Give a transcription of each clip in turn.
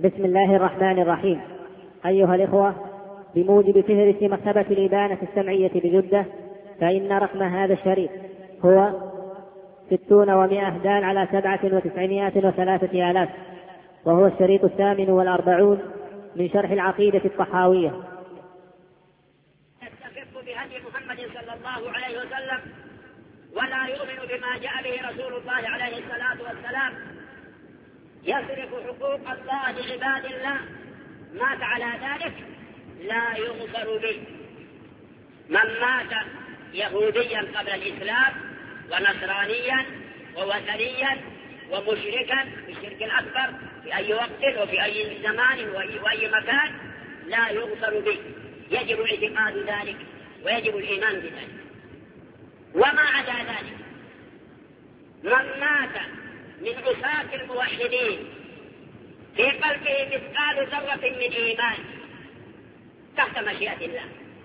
بسم الله الرحمن الرحيم. أيها الإخوة، بموجب فهرس مكتبة الإبانة السمعية بجدة، فإن رقم هذا الشريط هو 60 و100 دال على 7903 آلاف، وهو الشريط 48 من شرح العقيدة الطحاوية. يستخف بهدي محمد صلى الله عليه وسلم ولا يؤمن بما جاء به رسول الله عليه الصلاة والسلام، يصرف حقوق الله لعباد الله، مات على ذلك لا يغفر به. من مات يهوديا قبل الإسلام ونصرانيا ووثنيا ومشركا بالشرك الأكبر في أي وقت وفي أي زمان وأي مكان لا يغفر به، يجب اعتقاد ذلك ويجب الإيمان بذلك. وما عدا ذلك من مات من عصاة الموحدين في قلبه مثقال ذرة من إيمان تحت مشيئة الله،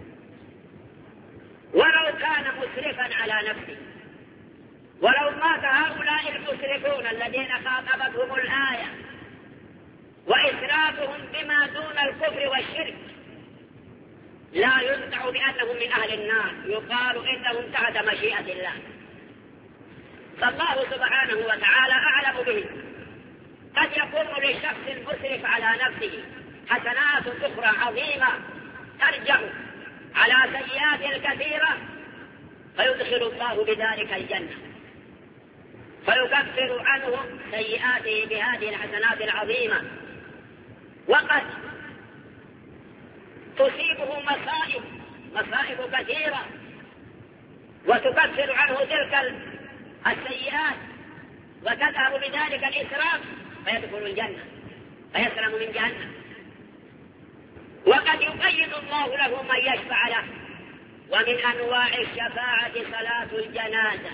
ولو كان مسرفا على نفسه، ولو مات هؤلاء المسرفون الذين خاطبتهم الآية وإسرافهم بما دون الكفر والشرك، لا يدعى بأنهم من أهل النار، يقال إنهم تحت مشيئة الله. فالله سبحانه وتعالى أعلم به. قد يكون للشخص المسرف على نفسه حسنات أخرى عظيمة ترجع على سيئات كثيرة، فيدخل الله بذلك الجنة، فيكفر عنه سيئاته بهذه الحسنات العظيمة. وقد تصيبه مصائب كثيرة وتكفر عنه تلك السيئات وتذهب بذلك الإسراف، فيدخل الجنة فيسلم من جهنم. وقد يقيد الله له من يشفع له، ومن أنواع الشفاعة صلاة الجنازة.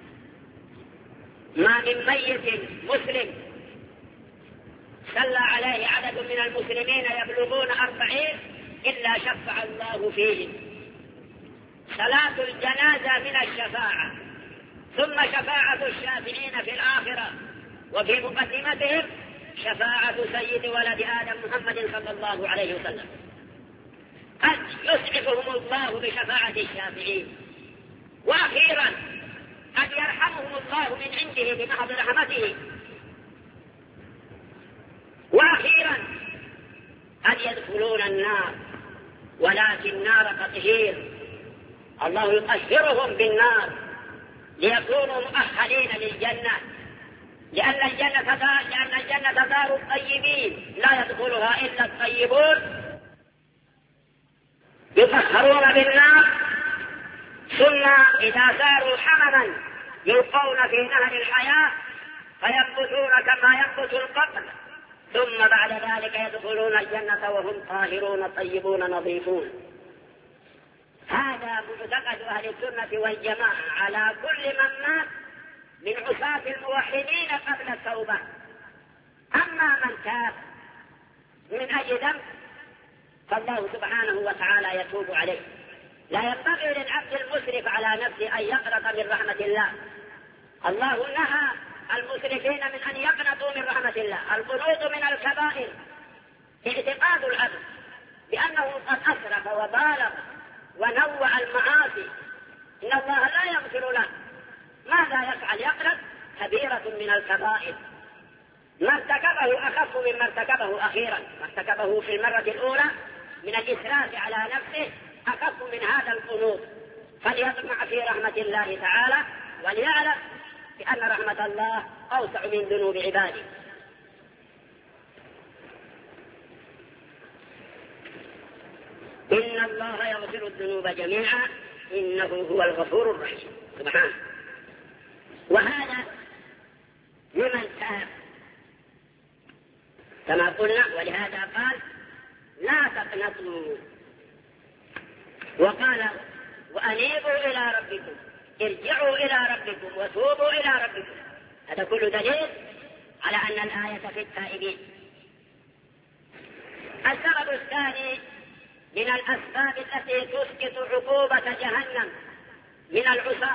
ما من ميت مسلم صلى عليه عدد من المسلمين يبلغون 40 إلا شفع الله فيهم. صلاة الجنازة من الشفاعة، ثم شفاعة الشافعين في الآخرة، وفي مقدمتهم شفاعة سيد ولد آدم محمد صلى الله عليه وسلم. قد يسعفهم الله بشفاعة الشافعين، وأخيرا قد يرحمهم الله من عنده بمحض رحمته، وأخيرا قد يدخلون النار، ولكن نار تطهير، الله يطهرهم بالنار ليكونوا مؤهلين للجنة، لأن الجنة دار الطيبين لا يدخلها إلا الطيبون. يطهرون بالنار، ثم إذا صاروا حمما يلقون في نهر الحياة فينبتون كما ينبت القطن، ثم بعد ذلك يدخلون الجنة وهم طاهرون طيبون نظيفون. هذا معتقد أهل السنة والجماعة على كل من مات من عصاة الموحدين قبل التوبة. أما من تاب من أجل ذنب فالله سبحانه وتعالى يتوب عليه. لا ينبغي للعبد المسرف على نفسه أن يقنط من رحمة الله. الله نهى المسرفين من أن يقنطوا من رحمة الله. القنوط من الكبائر، اعتقاد العبد بأنه قد أسرف وبالغ ونوع المعاصي، إن الله لا يغفر له. ماذا يفعل؟ يقنط؟ كبيرة من الكبائر. ما ارتكبه أخف مما ارتكبه أخيرا، ما ارتكبه في المرة الأولى من الإسراف على نفسه أخف من هذا القنوط. فليطمع في رحمة الله تعالى، وليعلم بأن رحمة الله أوسع من ذنوب عباده. إن الله يغفر الذنوب جميعا إنه هو الغفور الرحيم سبحانه. وهذا لمن تاب كما قلنا، ولهذا قال لا تقنطوا، وقال وأنيبوا إلى ربكم، ارجعوا إلى ربكم وتوبوا إلى ربكم. هذا كل دليل على أن الآية في التائبين. السبب الثاني من الأسباب التي تسقط عقوبة جهنم من العصاة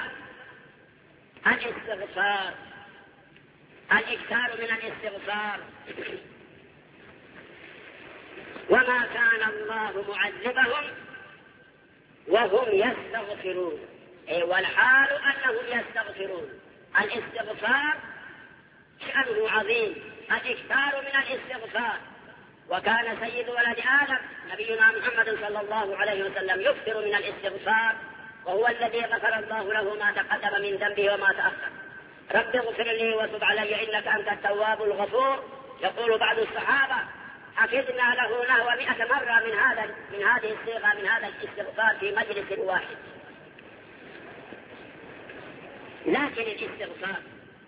الاستغفار، الإكثار من الاستغفار. وما كان الله معذبهم وهم يستغفرون، والحال أنهم يستغفرون. الاستغفار شأنه عظيم، الإكثار من الاستغفار. وكان سيد ولد آدم نبينا محمد صلى الله عليه وسلم يكثر من الاستغفار، وهو الذي غفر الله له ما تقدم من ذنبه وما تأخر. رب اغفر لي وتب علي إنك أنت التواب الغفور. يقول بعض الصحابة حفظنا له نحو 100 مرة من هذه الصيغة، من هذا الاستغفار في مجلس واحد. لكن الاستغفار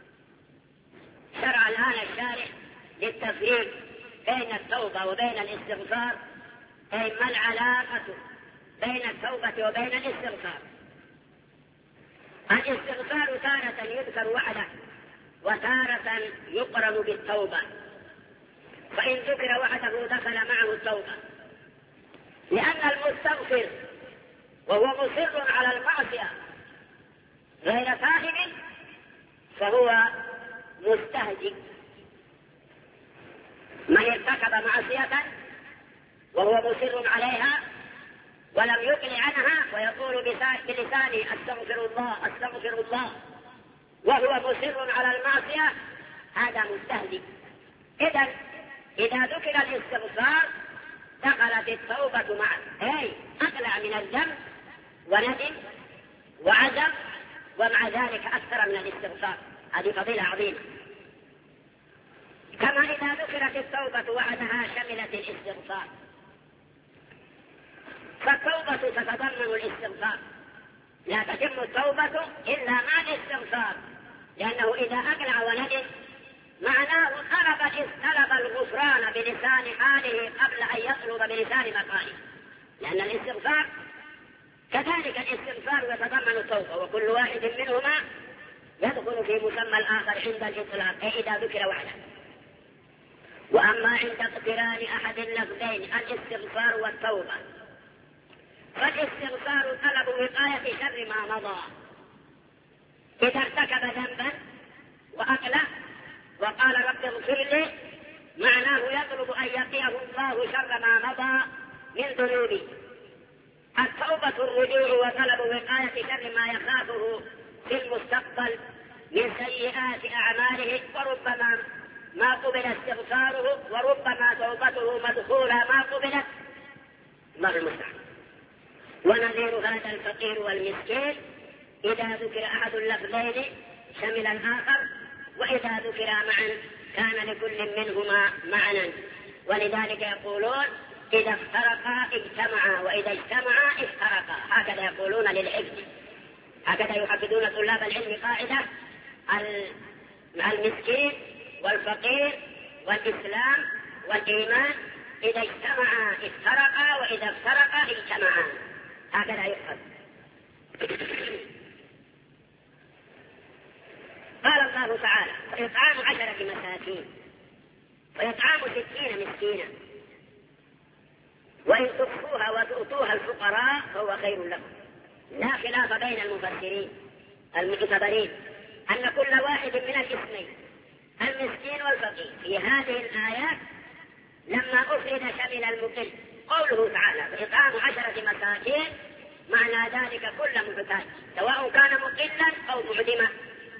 شرع الآن الشارع للتفريق بين التوبة وبين الاستغفار، أي ما العلاقة بين التوبة وبين الاستغفار. الاستغفار تارة يذكر وحده وتارة يقرن بالتوبة، فإن ذكر وحده دخل معه التوبة، لأن المستغفر وهو مصر على المعصية غير تائب فهو مستهزئ. من ارتكب معصية وهو مصر عليها ولم يقل عنها ويقول بلسانه استغفر الله استغفر الله وهو مصر على المعصية، هذا مستهزئ. إذا ذكر الاستغفار دخلت التوبة معه، أي أقلع من الذنب وندم وعزم، ومع ذلك أكثر من الاستغفار. هذه فضيلة عظيمة. كما إذا ذكرت التوبة وحدها شملت الاستغفار، فالتوبة تتضمن الاستغفار، لا تتم التوبة إلا مع الاستغفار، لأنه إذا أقلع وندم معناه طلب الغفران بلسان حاله قبل أن يطلب بلسان مقاله، لأن الاستغفار كذلك الاستغفار يتضمن التوبة، وكل واحد منهما يدخل في مسمى الآخر عند الإطلاق، أي إذا ذكر وحده. وأما عند اقتران أحد اللفظين الاستغفار والتوبة، فالاستغفار طلب وقاية شر ما مضى. إذا ارتكب ذنبا وأقلع وقال رب اغفر لي، معناه يطلب أن يقيه الله شر ما مضى من ذنوبه. التوبة الرجوع وطلب وقاية شر ما يخافه في المستقبل من سيئات أعماله، وربما ما قبل استغفاره وربما توبته مدخولة ما قبلت، الله المستعان. ونظير هذا الفقير والمسكين إذا ذكر أحد اللفظين شمل الآخر، وإذا ذكر معا كان لكل منهما معنى. ولذلك يقولون إذا افترقا اجتمعا وإذا اجتمعا افترقا، هكذا يقولون للحفظ، هكذا يحفظون طلاب العلم قاعدة: المسكين والفقير والإسلام والإيمان إذا اجتمعا افترقا وإذا افترقا اجتمعا، هكذا يحفظ. قال الله تعالى: وإطعام 10 مساكين وإطعام 60 مسكينا وإن تخفوها وتؤتوها الفقراء فهو خير لكم. لا خلاف بين المفسرين المعتبرين أن كل واحد من الاسمين المسكين والفقير في هذه الآيات لما أفرد شمل المقل. قوله تعالى: وإطعام 10 مساكين، معنى ذلك كل محتاج سواء كان مقلا أو معدما.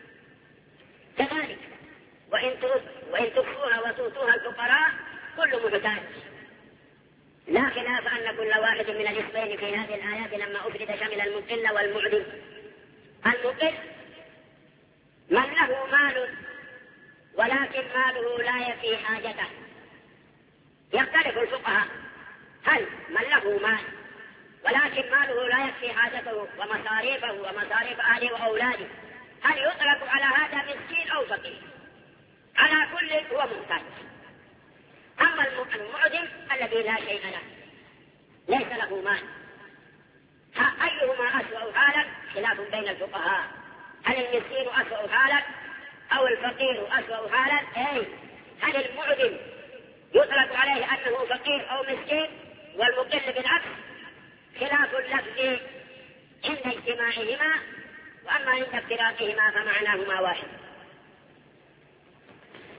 كذلك وإن تخفوها وتؤتوها الفقراء كل محتاج. لا خلاف أن كل واحد من الاسمين في هذه الآيات لما أفرد شمل المقل والمعدم. المقل من له مال ولكن ماله لا يفي حاجته. يختلف الفقهاء، هل من له مال ولكن ماله لا يكفي حاجته ومصاريفه ومصاريف أهله وأولاده، هل يطلق على هذا مسكين أو فقير؟ على كل هو محتاج. أما المعدم الذي لا شيء له ليس له مال، أيهما أسوأ حالا؟ خلاف بين الفقهاء، هل المسكين أسوأ حالا أو الفقير أسوأ حالا؟ هل المعدم يطلق عليه أنه فقير أو مسكين والمقل بالعكس؟ خلاف اللفظ عند اجتماعهما، وأما عند افتراقهما فمعناهما واحد.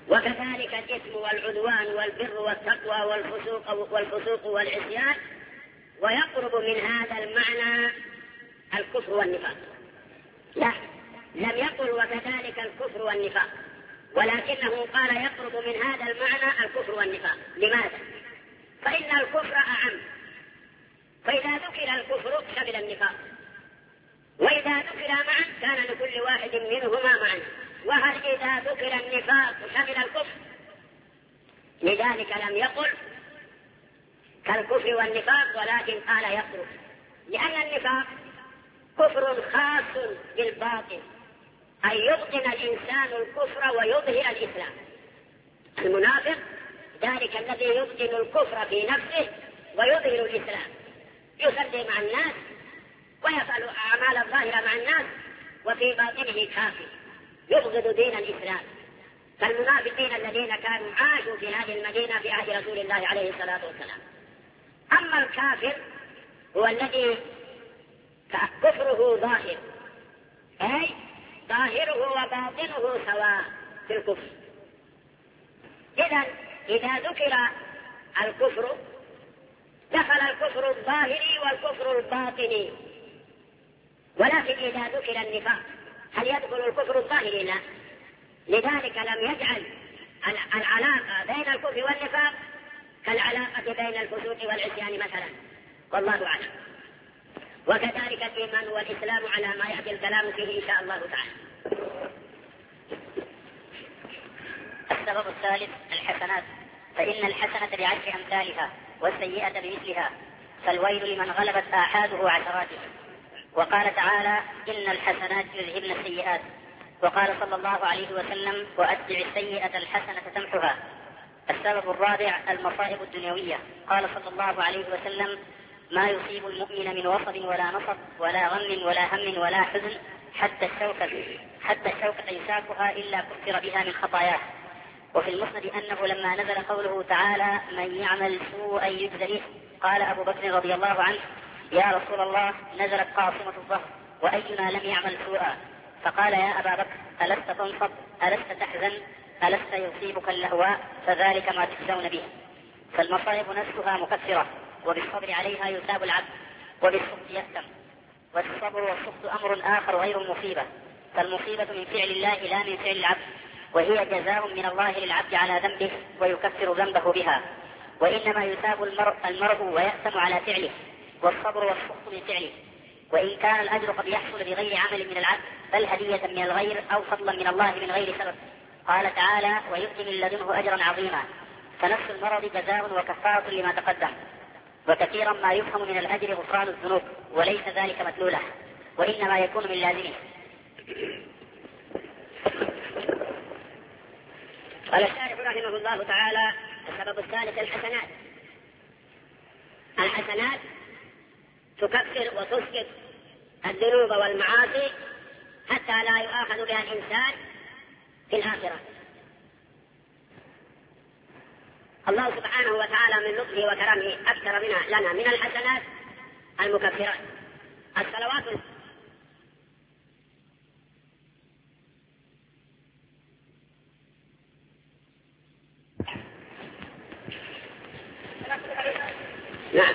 وكذلك الإثم والعدوان والبر والتقوى والفسوق والعصيان، ويقرب من هذا المعنى الكفر والنفاق. لا، لم يقل وكذلك الكفر والنفاق، ولكنه قال يقرب من هذا المعنى الكفر والنفاق. لماذا؟ فإن الكفر أعم، فإذا ذكر الكفر شمل النفاق، وإذا ذكر معا كان لكل واحد منهما معا. وهل إذا ذكر النفاق شمل الكفر؟ لذلك لم يقل كالكفر والنفاق، ولكن قال يقرب، لأن النفاق كفر خاص بالباطن، أي يبطن الإنسان الكفر ويظهر الإسلام. المنافق ذلك الذي يبطن الكفر في نفسه ويظهر الإسلام، يصلي مع الناس ويفعل أعمال الظاهرة مع الناس وفي باطنه كافر يبغض دين الإسلام، كالمنافقين الذين كانوا عاشوا في هذه المدينة في عهد رسول الله عليه الصلاة والسلام. أما الكافر هو الذي كفره ظاهر، أي ظاهره وباطنه سواء في الكفر. إذا ذكر الكفر دخل الكفر الظاهري والكفر الباطني، ولكن إذا ذكر النفاق هل يدخل الكفر الظاهري؟ لا. لذلك لم يجعل العلاقة بين الكفر والنفاق كالعلاقة بين الفسوق والعصيان مثلا، والله أعلم. وكذلك الإيمان والإسلام على ما يأتي الكلام فيه إن شاء الله تعالى. السبب الثالث الحسنات، فإن الحسنة بعشر أمثالها والسيئة بمثلها، فالويل لمن غلبت آحاده عشراته. وقال تعالى إن الحسنات يذهبن السيئات. وقال صلى الله عليه وسلم وأتبع السيئة الحسنة تمحها. السبب الرابع المصائب الدنيوية، قال صلى الله عليه وسلم ما يصيب المؤمن من وصب ولا نصب ولا غم ولا هم ولا حزن حتى الشوكة يساكها إلا كفر بها من خطاياه. وفي المسند أنه لما نزل قوله تعالى من يعمل سوءا يجز به، قال أبو بكر رضي الله عنه يا رسول الله نزلت قاصمة الظهر وأينا لم يعمل سوءا؟ فقال يا أبا بكر ألست تنصب ألست تحزن ألست يصيبك اللهواء؟ فذلك ما تجزون به. فالمصائب نفسها مكفرة، وبالصبر عليها يثاب العبد، وبالسخط يأثم. والصبر والسخط أمر آخر غير المصيبة، فالمصيبة من فعل الله لا من فعل العبد، وهي جزاء من الله للعبد على ذنبه ويكفر ذنبه بها، وإنما يثاب المرء ويأثم على فعله، والصبر والسخط من فعله. وإن كان الأجر قد يحصل بغير عمل من العبد بل هدية من الغير أو فضلا من الله من غير سبب. قال تعالى ويؤتي من لدنه أجرا عظيما. فنفس المرض جزاء وكفارة لما تقدم. وكثيرا ما يفهم من الأجر غفران الذنوب وليس ذلك مدلوله، وإنما يكون من لازمه. قال الشارح رحمه الله تعالى السبب الثالث الحسنات. الحسنات تكفر وتسقط الذنوب والمعاصي حتى لا يؤاخذ بها الإنسان في الآخرة. الله سبحانه وتعالى من لطفه وكرمه أكثر لنا من الحسنات المكفرات. الصلوات نعم.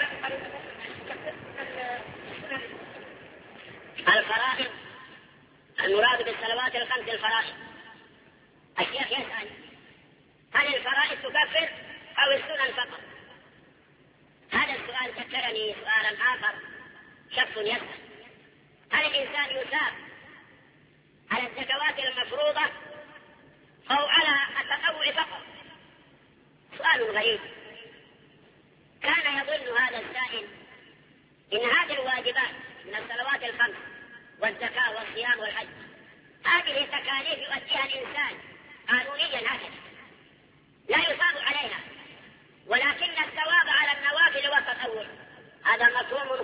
الفرائض المراد بالصلوات الخمس الفرائض. الشيخ يسأل هل الفرائض تكفر أو السنن فقط؟ هذا السؤال ذكرني سؤالا آخر. شخص يسأل هل الإنسان يثاب على الزكوات المفروضة أو على التطوع فقط؟ سؤال غريب. كان يظن هذا السائل إن هذه الواجبات من الصلوات الخمس والزكاة والصيام والحج هذه تكاليف يؤديها الإنسان قانونيا هكذا لا يثاب عليها، ولكن الثواب على النوافل والتطوع. هذا مفهوم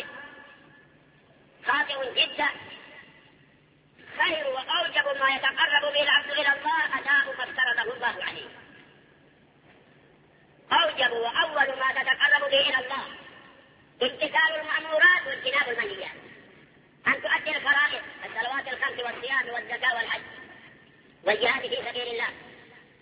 خاطئ جدا. خير وأوجب ما يتقرب به العبد إلى الله أداء ما افترضه الله عليه. أوجب وأول ما تتقرب به إلى الله امتثال المأمورات واجتناب المنهيات. أن تؤدي الفرائض الصلوات الخمس والصيام والزكاة والحج والجهاد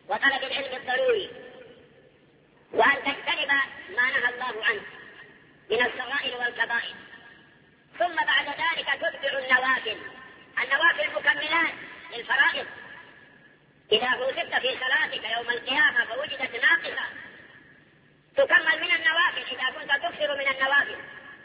وطلب العلم الضروري، وأن تجتنب ما نهى الله عنه من الصغائر والكبائر. ثم بعد ذلك تتبع النوافل مكملات للفرائض. إذا فوزت في صلاتك يوم القيامة فوجدت ناقصة تكمل من النوافل إذا كنت تكثر من النوافل.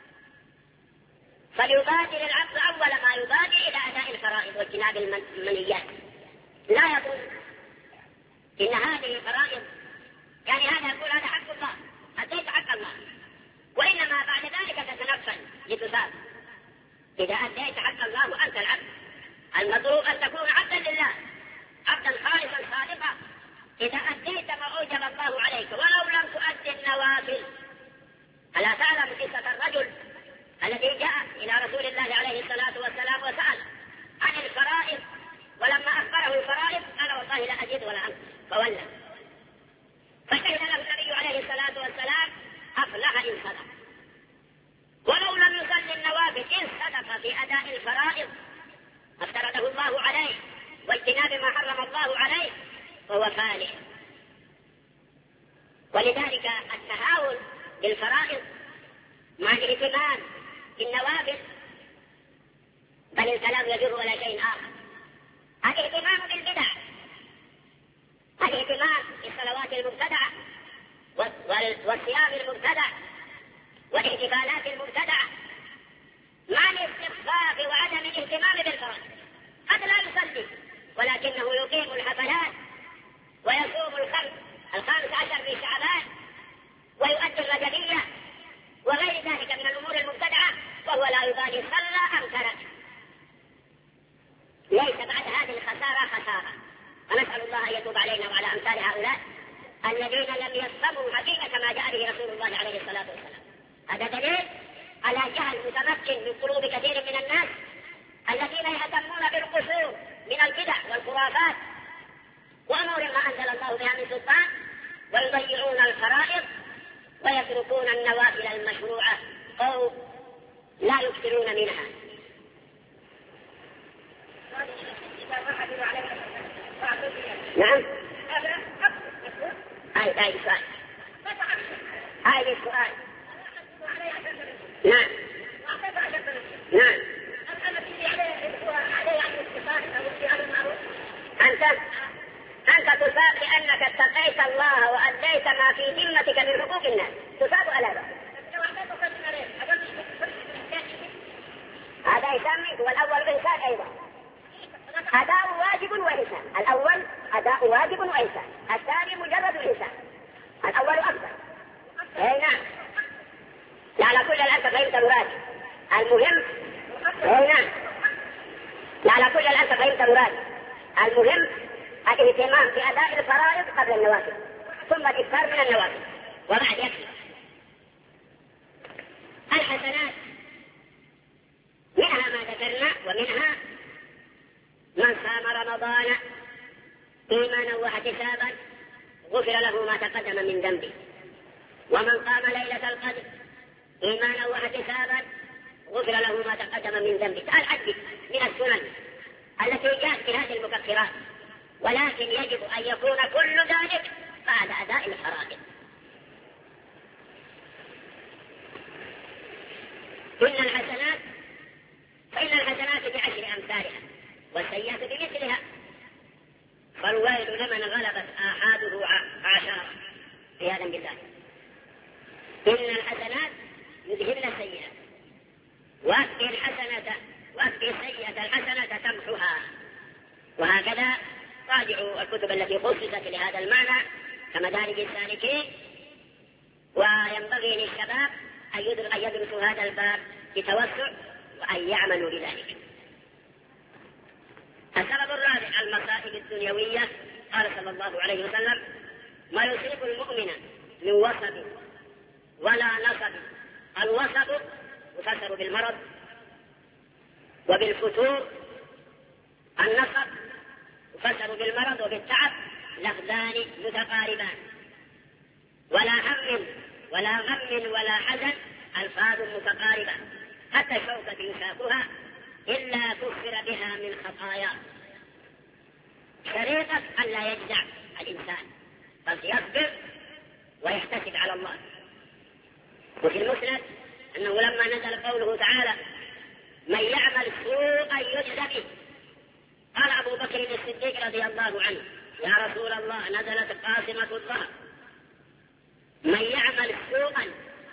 فليبادر العبد أول ما يبادر إلى أداء الفرائض واجتناب المنهيات. لا يقول إن هذه فرائض، يعني هذا يقول هذا حق الله، أديت حق الله، وإنما بعد ذلك تتنفل لتثاب. إذا أديت حق الله وأنت العبد، المطلوب أن تكون عبدا لله، عبدا خالصا صادقا. إذا أديت ما أوجب الله عليك ولو لم تؤدي النوافل. ألا تعلم قصة الرجل الذي جاء إلى رسول الله عليه الصلاة والسلام وسأل عن الفرائض، ولما أخبره الفرائض قال والله لا أجد ولا أنت، فولى. فشهد له النبي عليه الصلاة والسلام أفلح إن صدق، ولو لم يصل النوافل إن صدق في أداء الفرائض افترضه الله عليه واجتناب ما حرم الله عليه فهو فالح. ولذلك التهاون بالفرائض مع الاهتمام بالنوافل، بل الكلام يجر ولا شيء آخر. الاهتمام بالبدع، الاهتمام بالصلوات المبتدعة والصيام المبتدع والاحتفالات المبتدعة، مع الاستخفاف وعدم الاهتمام بالفرائض. قد لا يصلي ولكنه يقيم الحفلات ويصوم ال15 في شعبان ويؤدي الرجبية وغير ذلك من الأمور المبتدعة، وهو لا يبالي صلى أم ترك. ليس بعد هذه الخسارة خسارة. ونسأل الله أن يتوب علينا وعلى أمثال هؤلاء الذين لم يفهموا حقيقة ما جاء به رسول الله عليه الصلاة والسلام. هذا دليل على جهل متمكن من قلوب كثير من الناس الذين يهتمون بالقصور من البدع والخرافات وأمور ما أنزل الله بها من سلطان، ويضيعون الفرائض ويتركون النوافل المشروعة أو لا يكثرون منها. نعم. هاي سؤال. هاي السؤال. نعم. نعم. أنت تصاب لأنك اتقيت الله وأديت ما في ذمتك من حقوق الناس، تصاب على ذلك. هذا يسمى والأول إحسان أيضا. أداء واجب وإحسان. الأول أداء واجب وإحسان، الثاني مجرد إحسان. الأول أفضل. أي نعم. لا على كل الأنت فهمت مرادي. المهم أي نعم. لا على كل الأنت فهمت مرادي. المهم الاهتمام بأداء الفرائض قبل النوافل، ثم الإكثار من النوافل، وبعد يكفي. الحسنات منها ما ذكرنا، ومنها من صام رمضان إيمانا واحتسابا غفر له ما تقدم من ذنبه، ومن قام ليلة القدر إيمانا واحتسابا غفر له ما تقدم من ذنبه. العدل من السنن التي جاءت بهذه المكفرات، ولكن يجب أن يكون كل ذلك بعد أداء الفرائض. فإن الحسنات ب10 أمثالها والسيئات بمثلها، فالويل لمن غلبت آحاده عشرة عياذا بالله. إن الحسنات يذهبن السيئات، وأتي السيئة الحسنة تمحها. وهكذا راجعوا الكتب التي خصصت لهذا المعنى كمدارج السالكين، وينبغي للشباب أن يدرسوا هذا الباب بتوسع وأن يعملوا بذلك. السبب الرابع المصائب الدنيوية. قال صلى الله عليه وسلم: ما يصيب المؤمن من وصب ولا نصب. الوصب يفسر بالمرض وبالفتور، النصب يفسر بالمرض وبالتعب، لفظان متقاربان. ولا هم ولا غم ولا حزن ألفاظ متقاربة، حتى الشوكة يشاكها إلا كفر بها من خطايا. شريطة أن لا يجزع الإنسان، بل يصبر ويحتسب على الله. وفي المسند أنه لما نزل قوله تعالى من يعمل سوءا يجزى به، قال أبو بكر الصديق رضي الله عنه يا رسول الله نزلت قاسمة الظهر، من يعمل سوءا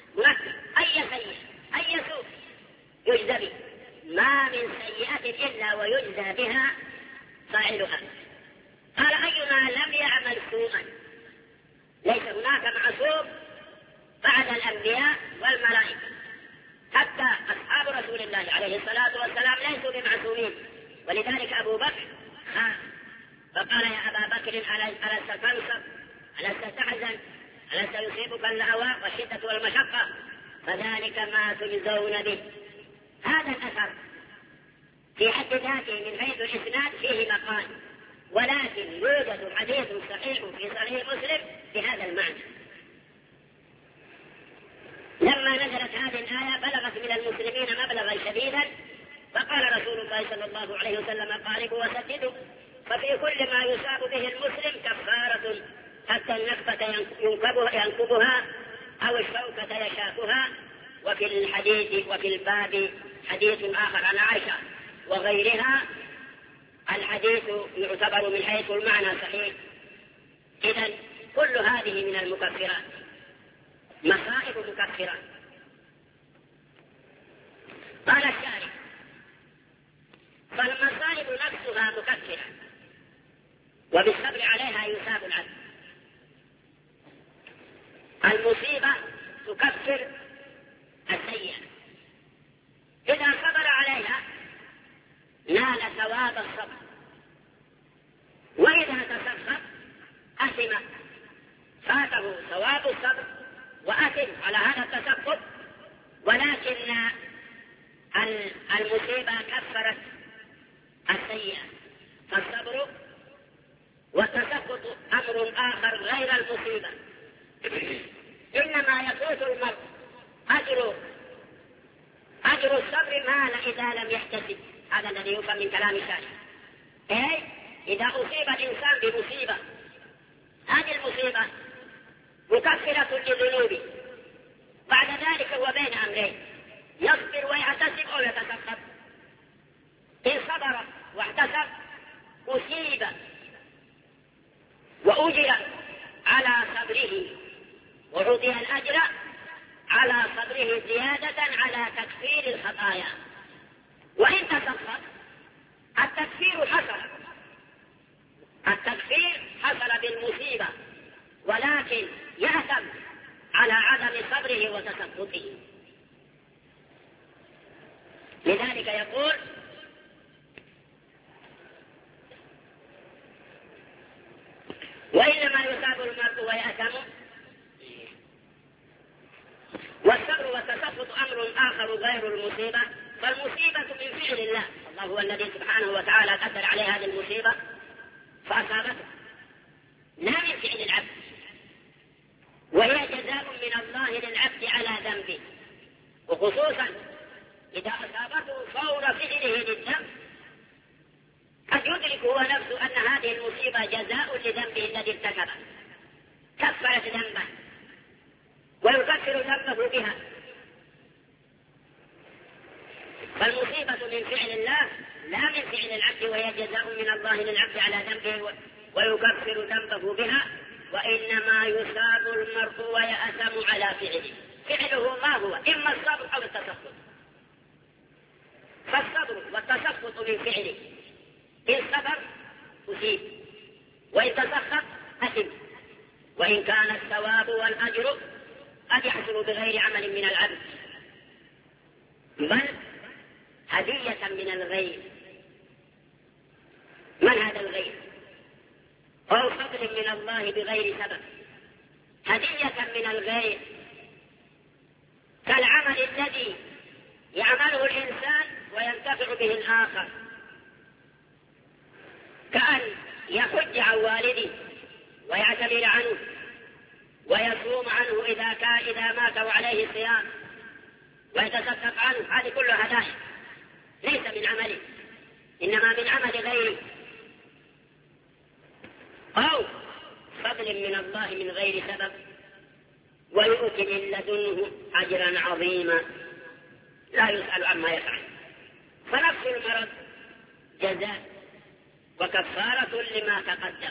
أي سوء يجزى به، ما من سيئة إلا ويجزى بها فاعلها. قال أينا لم يعمل سوءا؟ ليس هناك معصوم بعد الأنبياء والملائكة، حتى أصحاب رسول الله عليه الصلاة والسلام ليسوا بمعصومين. ولذلك أبو بكر خاف فقال يا أبا بكر ألست تنصب، ألست تحزن، ألست يصيبك اللهواء والشدة والمشقة، فذلك ما تجزون به. هذا الأثر في حد ذاته من حيث الإسناد فيه مقال، ولكن يوجد حديث صحيح في صحيح مسلم بهذا المعنى. لما نزلت هذه الآية بلغت من المسلمين مبلغا شديدا، فقال رسول الله صلى الله عليه وسلم قاربوا وسددوا، ففي كل ما يصاب به المسلم كفارة، حتى النكبة ينكبها أو الشوكة يشاكها. وفي الباب حديث آخر عن عائشة وغيرها، الحديث يعتبر من حيث المعنى صحيح. إذن كل هذه من المكفرات، مصائب مكفرات. قال الشارع فالمصائب نفسها مكفرة، وبالصبر عليها يثاب العبد. المصيبة تكفر السيئة، إذا صبر عليها نال ثواب الصبر، وإذا تسخط أثم، فاته ثواب الصبر وأثم على هذا التسخط. ولكن المصيبة كفرت السيئة، فالصبر والتسخط أمر آخر غير المصيبة. إنما يفوت المرء أجر الصبر ما إذا لم يحتسب. هذا الذي يفهم من كلام الشارع. أي إذا أصيب الإنسان بمصيبة، هذه المصيبة مكفرة للذنوب، بعد ذلك هو بين أمرين، يصبر ويحتسب أو يتسخط. إن صبر واحتسب أصيب وأجر على صبره، وعطي الأجر على صبره زيادة على تكفير الخطايا. وإن تسخط التكفير حصل بالمصيبة، ولكن يأثم على عدم صبره وتسخطه. لذلك يقول وإنما يثاب المرء ويأثم. والصبر والتسخط أمر آخر غير المصيبة، فالمصيبة من فعل الله. الله هو الذي سبحانه وتعالى قدر عليه هذه المصيبة فأصابته، لا من فعل العبد، وهي جزاء من الله للعبد على ذنبه. وخصوصا إذا أصابته فور فعله للذنب، قد يدرك هو نفسه أن هذه المصيبة جزاء لذنبه الذي ارتكبه، كفرت ذنبه ويكفر ذنبه بها. فالمصيبة من فعل الله لا من فعل العبد، وهي جزاء من الله للعبد على ذنبه ويكفر ذنبه بها. وإنما يثاب المرء ويأثم على فعله. فعله ما هو؟ إما الصبر أو التسخط. فالصبر والتسخط من فعله، إن صبر أصيب، وإن تسخط أثم. وإن كان الثواب والأجر قد يحصل بغير عمل من العبد، بل هدية من الغير. من هذا الغير؟ أو فضل من الله بغير سبب، هدية من الغير، كالعمل الذي يعمله الإنسان وينتفع به الآخر، كأن يحج عن والده ويعتبر عنه ويصوم عنه إذا مات وعليه صيام، ويتصدق عنه. هذه كلها هدايا ليس من عمله، إنما من عمل غيره. أو فضل من الله من غير سبب ويؤتي من لدنه أجرا عظيما لا يسأل عما يفعل. فنفس المرض جزاء وكفارة لما تقدم.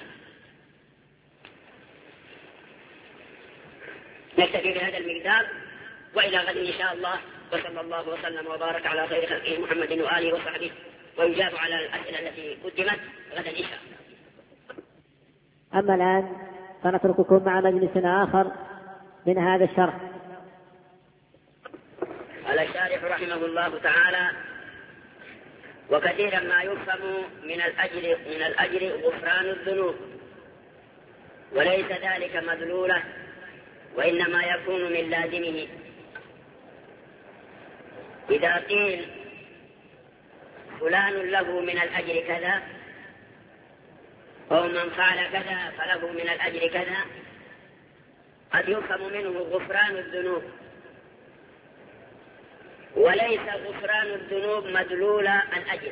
نكتفي بهذا المقدار وإلى غد إن شاء الله، وصلى الله وسلم وبارك على خير خلقه محمد وآله وصحبه، ويجاب على الأسئلة التي قدمت غدا إن شاء الله. أما الآن فنترككم مع مجلس آخر من هذا الشرح. قال الشارح رحمه الله تعالى: وكثيرا ما يفهم من الأجر غفران الذنوب، وليس ذلك مدلوله، وإنما يكون من لازمه. إذا قيل فلان له من الأجر كذا، أو من فعل كذا فله من الأجر كذا، قد يفهم منه غفران الذنوب، وليس غفران الذنوب مدلول الأجر.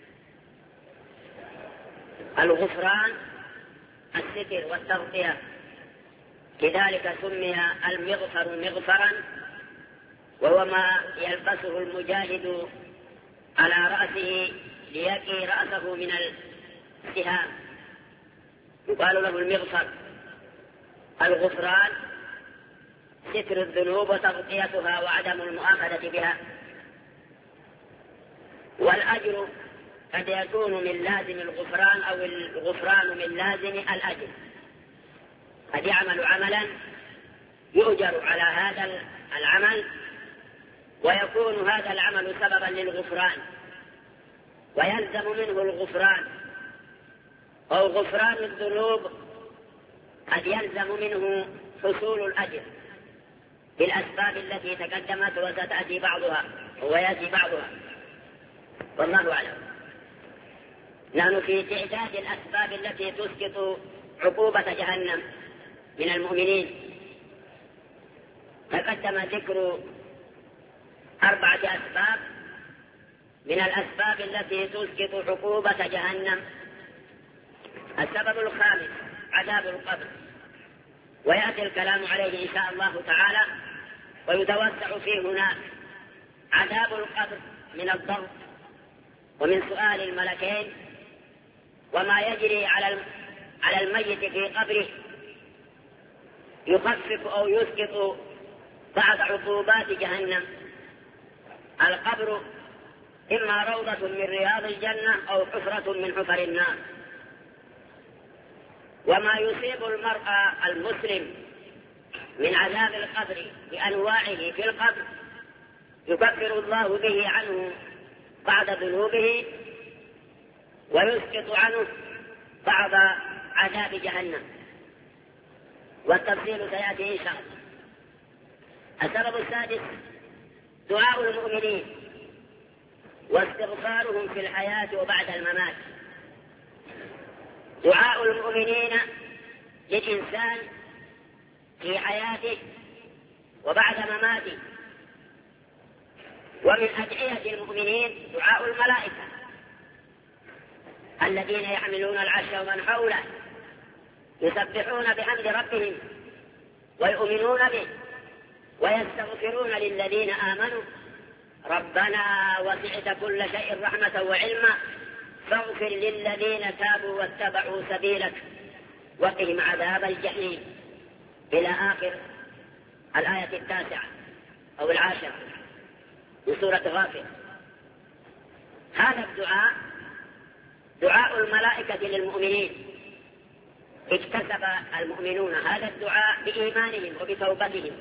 الغفران الستر والتغطية، لذلك سمي المغفر مغفرا، وهو ما يلبسه المجاهد على رأسه ليقي رأسه من السهام، يقال له المغفر. الغفران ستر الذنوب وتغطيتها وعدم المؤاخذة بها. والأجر قد يكون من لازم الغفران، أو الغفران من لازم الأجر. قد يعمل عملا يؤجر على هذا العمل، ويكون هذا العمل سببا للغفران ويلزم منه الغفران. أو غفران الذنوب قد يلزم منه حصول الأجر بالأسباب التي تقدمت وستأتي بعضها ويأتي بعضها، والله أعلم. نحن في تعداد الأسباب التي تسقط عقوبة جهنم من المؤمنين. تقدم ذكر 4 أسباب من الأسباب التي تسقط عقوبة جهنم. السبب الخامس عذاب القبر، ويأتي الكلام عليه إن شاء الله تعالى ويتوسع فيه هناك. عذاب القبر من الضغط ومن سؤال الملكين وما يجري على الميت في قبره، يخفف أو يسقط بعض عقوبات جهنم. القبر إما روضة من رياض الجنة أو حفرة من حفر النار. وما يصيب المرء المسلم من عذاب القبر بأنواعه في القبر يكفر الله به عنه بعض ذنوبه ويسقط عنه بعض عذاب جهنم، والتفصيل سيأتي إن شاء الله. السبب السادس دعاء المؤمنين واستغفارهم في الحياة وبعد الممات. دعاء المؤمنين للإنسان في حياته وبعد مماته. ومن أدعية المؤمنين دعاء الملائكة الذين يحملون العرش ومن حوله يسبحون بحمد ربهم ويؤمنون به ويستغفرون للذين آمنوا ربنا وسعت كل شيء رحمة وعلما فاغفر للذين تابوا واتبعوا سبيلك وقهم عذاب الجحيم، إلى آخر الآية 9 أو 10 من سورة غافر. هذا الدعاء دعاء الملائكة للمؤمنين. اكتسب المؤمنون هذا الدعاء بإيمانهم وبتوبتهم.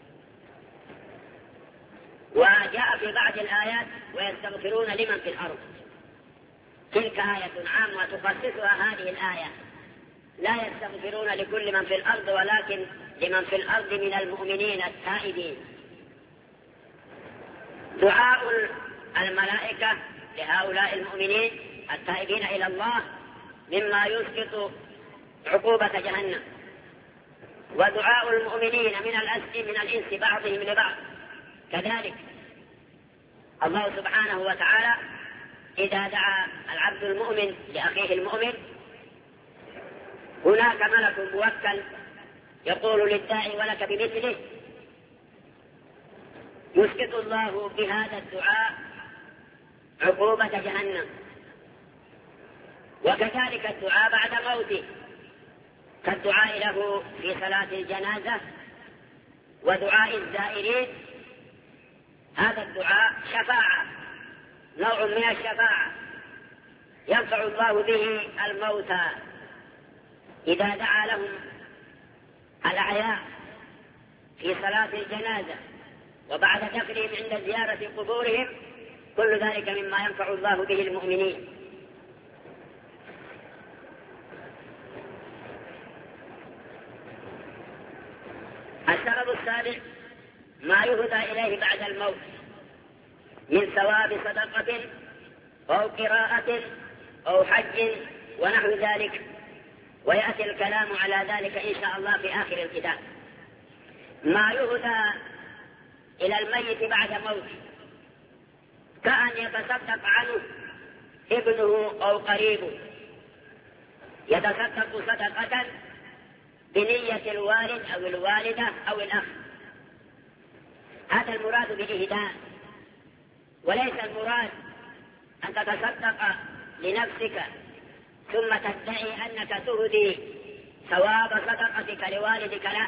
وجاء في بعض الآيات ويستغفرون لمن في الأرض. تلك آية عامة تخصصها هذه الآية، لا يستغفرون لكل من في الأرض ولكن لمن في الأرض من المؤمنين التائبين. دعاء الملائكة لهؤلاء المؤمنين التائبين إلى الله مما يسقط عقوبة جهنم. ودعاء المؤمنين من الإنس بعضهم لبعض كذلك. الله سبحانه وتعالى إذا دعا العبد المؤمن لأخيه المؤمن هناك ملك موكل يقول للداعي ولك بمثله، يسقط الله بهذا الدعاء عقوبة جهنم. وكذلك الدعاء بعد موته كالدعاء له في صلاة الجنازة ودعاء الزائرين، هذا الدعاء شفاعة، نوع من الشفاعة ينفع الله به الموتى إذا دعا لهم الأحياء في صلاة الجنازة وبعد دفنهم عند زيارة قبورهم، كل ذلك مما ينفع الله به المؤمنين. السبب السابع ما يهدى إليه بعد الموت من ثواب صدقة أو قراءة أو حج ونحو ذلك، ويأتي الكلام على ذلك إن شاء الله في آخر الكتاب. ما يهدى إلى الميت بعد موته كأن يتصدق عنه ابنه أو قريبه، يتصدق صدقة بنية الوالد أو الوالدة أو الأخ، هذا المراد بالإهداء، وليس المراد أن تتصدق لنفسك ثم تدعي أنك تهدي ثواب صدقتك لوالدك، لا،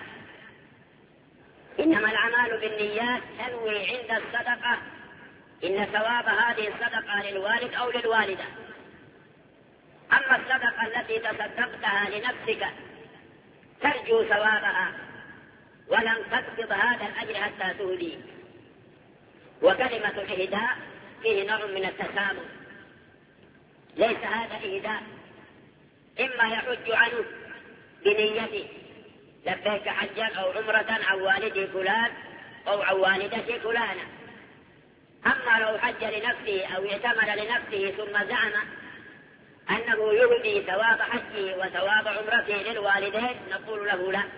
إنما الأعمال بالنيات، تنوي عند الصدقة إن ثواب هذه الصدقة للوالد أو للوالدة. أما الصدقة التي تصدقتها لنفسك ترجو ثوابها ولم تقبض هذا الأجر حتى تهدي. وكلمة الإهداء فيه نوع من التسامح، ليس هذا إهداء، إما يحج عنه بنيته لبيك حجا أو عمرة عن والدي فلان أو عن والدتي فلانة، أما لو حج لنفسه أو اعتمر لنفسه ثم زعم أنه يهدي ثواب حجه وثواب عمرته للوالدين، نقول له لا،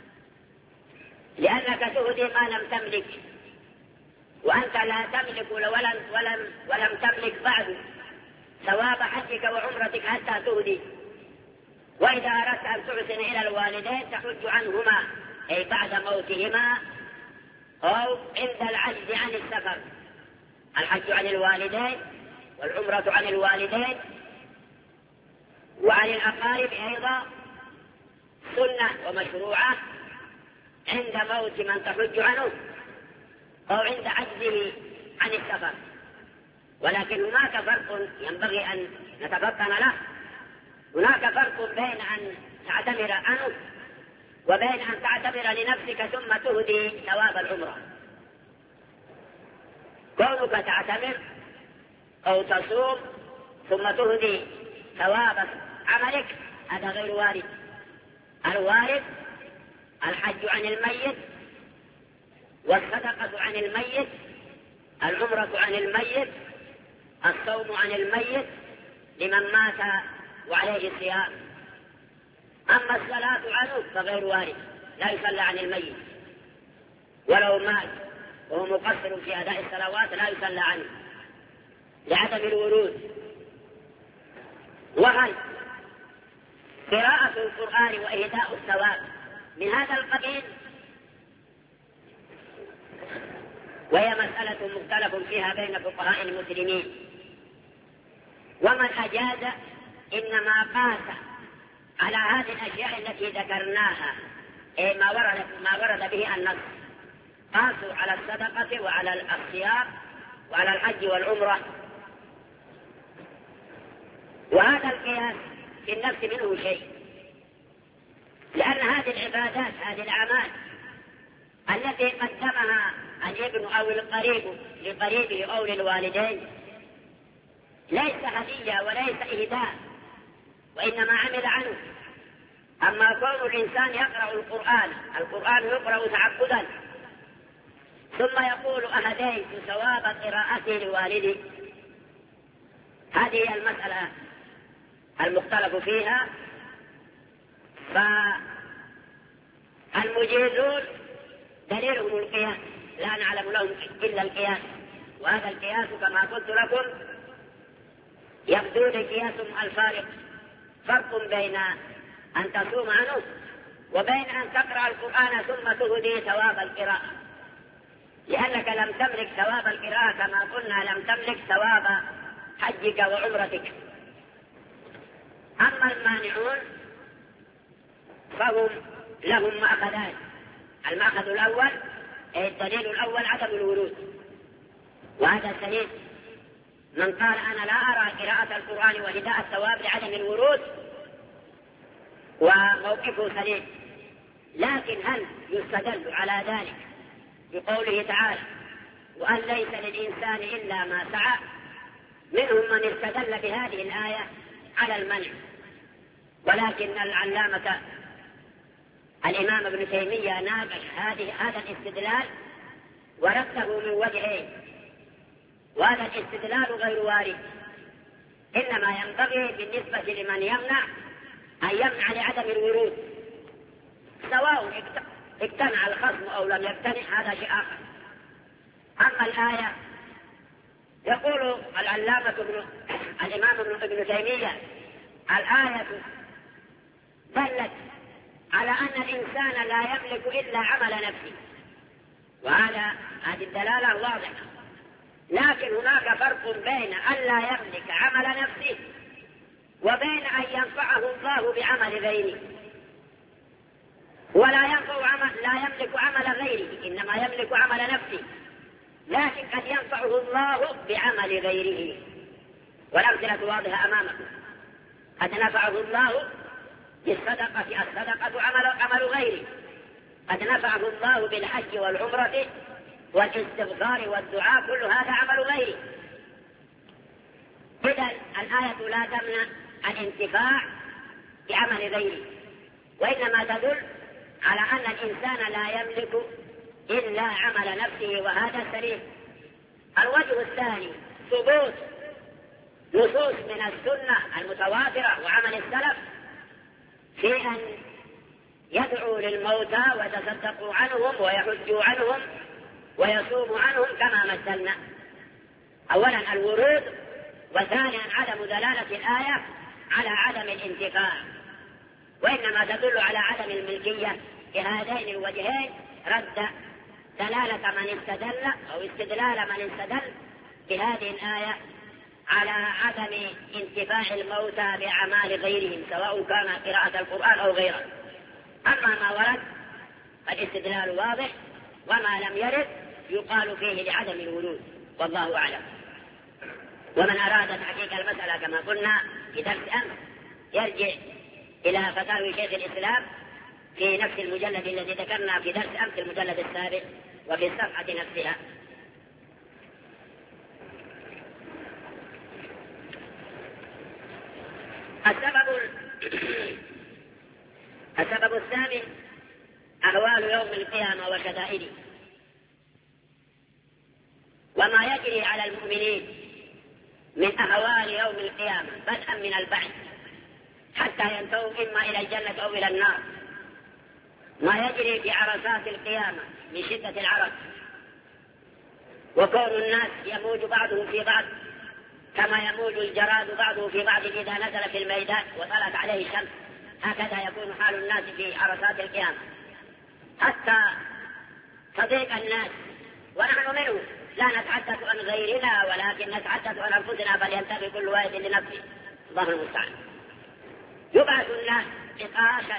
لأنك تهدي ما لم تملك، وأنت لا تملك ولم تملك بعد ثواب حجك وعمرتك حتى تهدي. وإذا أردت أن تحسن إلى الوالدين تحج عنهما أي بعد موتهما أو عند العجز عن السفر، الحج عن الوالدين والعمرة عن الوالدين وعن الأقارب أيضا سنة ومشروعة عند موت من تحج عنه أو عند عجزه عن السفر. ولكن هناك فرق ينبغي أن نتفطن له، هناك فرق بين أن تعتمر عنه وبين أن تعتمر لنفسك ثم تهدي ثواب العمرة. كونك تعتمر أو تصوم ثم تهدي ثواب عملك هذا غير وارد. الوارد الحج عن الميت والصدقة عن الميت، العمرة عن الميت، الصوم عن الميت لمن مات وعليه الصيام. أما الصلاة عنه فغير وارد، لا يصلى عن الميت، ولو مات وهو مقصر في أداء الصلوات لا يصلى عنه لعدم الورود. وهل قراءة القرآن وإهداء الثواب من هذا القبيل؟ وهي مسألة مختلف فيها بين فقهاء المسلمين، ومن أجاز إنما قاس على هذه الأشياء التي ذكرناها ما ورد به النص، قاسوا على الصدقة وعلى الصيام وعلى الحج والعمرة. وهذا القياس في النفس منه شيء، لأن هذه العبادات هذه الأعمال التي قدمها الابن أو القريب لقريبه أو للوالدين ليس هدية وليس إهداء، وإنما عمل عنه. أما كون الإنسان يقرأ القرآن يقرأ تعبدا ثم يقول أهديت ثواب قراءتي لوالدي، هذه هي المسألة المختلف فيها. فالمجيزون دليلهم القياس، لا نعلم لهم إلا القياس، وهذا القياس كما قلت لكم يبدو لي قياس الفارق، فرق بين أن تصوم عنه، وبين أن تقرأ القرآن ثم تهدي ثواب القراءة، لأنك لم تملك ثواب القراءة كما قلنا لم تملك ثواب حجك وعمرتك. أما المانعون فهم لهم مأخذان. المأخذ الأول الدليل الأول عدم الورود، وهذا سليم. من قال أنا لا أرى قراءة القرآن وهداء الثواب لعدم الورود وموقفه سليم. لكن هل يستدل على ذلك بقوله تعالى وأن ليس للإنسان إلا ما سعى؟ منهم من استدل بهذه الآية على المنع، ولكن العلامة الإمام ابن تيمية ناقش هذا الاستدلال ورده من وجهين، وهذا الاستدلال غير وارد. إنما ينبغي بالنسبة لمن يمنع أن يمنع لعدم الورود، سواء اقتنع الخصم أو لم يقتنع، هذا شيء آخر. أما الآية يقول العلامة الإمام ابن تيمية الآية دلت على أن الإنسان لا يملك إلا عمل نفسه، هذه الدلالة واضحة. لكن هناك فرق بين أن لا يملك عمل نفسه وبين أن ينفعه الله بعمل غيره. ولا لا يملك عمل غيره، إنما يملك عمل نفسه، لكن قد ينفعه الله بعمل غيره. والأمثلة واضحة أمامكم. قد نفعه الله بالصدقة، الصدقة عمل غيره. قد نفعه الله بالحج والعمرة والاستغفار والدعاء، كل هذا عمل غيره. إذن الآية لا تمنع الانتفاع بعمل غيره، وإنما تدل على أن الإنسان لا يملك إلا عمل نفسه، وهذا سليم. الوجه الثاني ثبوت نصوص من السنة المتواترة وعمل السلف في أن يدعوا للموتى ويتصدقوا عنهم ويحجوا عنهم ويصوموا عنهم كما مثلنا. أولا الورود، وثانيا عدم دلالة الآية على عدم الانتفاع، وإنما تدل على عدم الملكية. بهذين الوجهين رد دلالة من استدل أو استدلال من استدل بهذه الآية على عدم انتفاع الموتى بأعمال غيرهم، سواء كان قراءة القرآن أو غيره. أما ما ورد فالاستدلال واضح، وما لم يرد يقال فيه لعدم الورود، والله أعلم. ومن أراد تحقيق المسألة كما قلنا في درس أمس يرجع إلى فتاوي شيخ الإسلام في نفس المجلد الذي ذكرنا في درس أمس، المجلد السابق، وفي الصفحة نفسها. السبب الثامن أهوال يوم القيامة وشدائده، وما يجري على المؤمنين من أهوال يوم القيامة بدءا من البعث حتى ينتهوا إما إلى الجنة أو إلى النار. ما يجري في عرصات القيامة من شدة العرق، وكون الناس يموج بعضهم في بعض كما يموج الجراد بعضه في بعض إذا نزل في الميدان وطلعت عليه الشمس، هكذا يكون حال الناس في عرصات القيامة حتى تضيق الناس. ونحن منه لا نتحدث عن غيرنا، ولكن نتحدث عن أنفسنا، فلينتبه كل واحد لنفسه. الله المستعان. يبعث الناس نقاشا،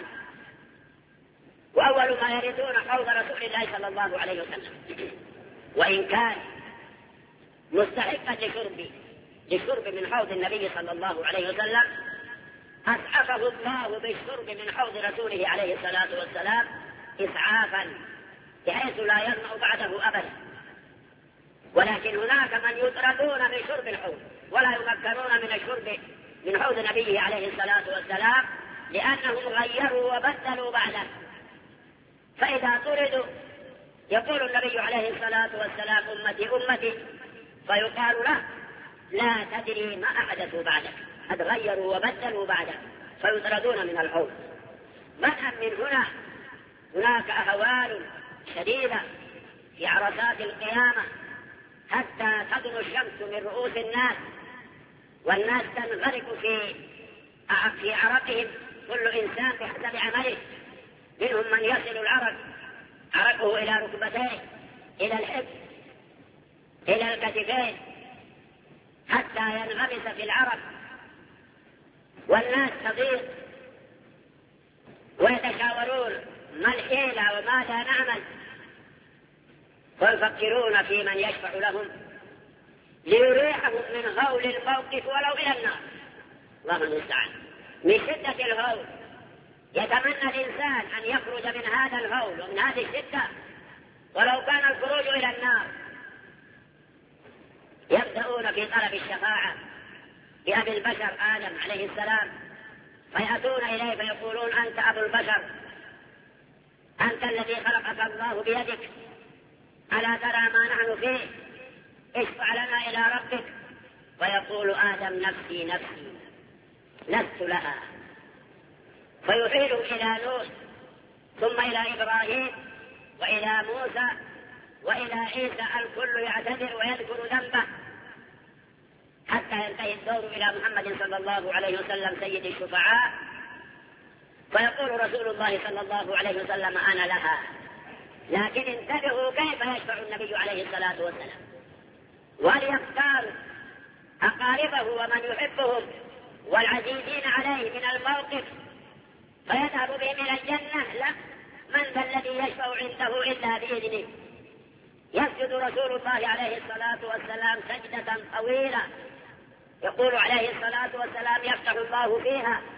وأول ما يردون حوض رسول الله صلى الله عليه وسلم، وإن كان مستحقا لشرب من حوض النبي صلى الله عليه وسلم، أسعفه الله بالشرب من حوض رسوله عليه الصلاة والسلام إسعافا بحيث لا يظمأ بعده أبدا. ولكن هناك من يطردون من شرب الحوض ولا يمكنون من الشرب من حوض نبيه عليه الصلاة والسلام، لأنهم غيروا وبدلوا بعده. فإذا طردوا يقول النبي عليه الصلاة والسلام أمتي أمتي، فيقال له لا تدري ما أحدثوا بعدك، قد غيروا وبدلوا بعدك، فيطردون من الحوض. بدءا من هنا هناك أهوال شديدة في عرصات القيامة حتى تدنو الشمس من رؤوس الناس، والناس تنغرق في عرقهم كل إنسان بحسب عمله. منهم من يصل عرقه إلى ركبتيه، إلى الحب، إلى الكتفين، حتى ينغمس في العرق، والناس تضيق ويتشاورون ما الحيلة وماذا نعمل، ويفكرون في من يشفع لهم ليريحهم من هول الموقف ولو إلى النار. الله المستعان. من شدة الهول يتمنى الإنسان أن يخرج من هذا الهول ومن هذه الشدة ولو كان الخروج إلى النار. يبدأون في طلب الشفاعة بأبي البشر آدم عليه السلام، فيأتون إليه فيقولون أنت أبو البشر، أنت الذي خلقك الله بيدك، ألا ترى ما نحن فيه، اشفع لنا إلى ربك. فيقول آدم نفسي نفسي لست لها. فيحيل إلى نوح ثم إلى إبراهيم وإلى موسى وإلى عيسى، الكل يعتذر ويذكر ذنبه حتى ينتهي الدور إلى محمد صلى الله عليه وسلم سيد الشفعاء. فيقول رسول الله صلى الله عليه وسلم أنا لها. لكن انتبهوا كيف يشفع النبي عليه الصلاة والسلام، وليختار أقاربه ومن يحبهم والعزيزين عليه من الموقف فيذهب بهم إلى الجنة. لا، من ذا الذي يشفع عنده إلا بإذنه. يسجد رسول الله عليه الصلاة والسلام سجدة طويلة، يقول عليه الصلاة والسلام يفتح الله فيها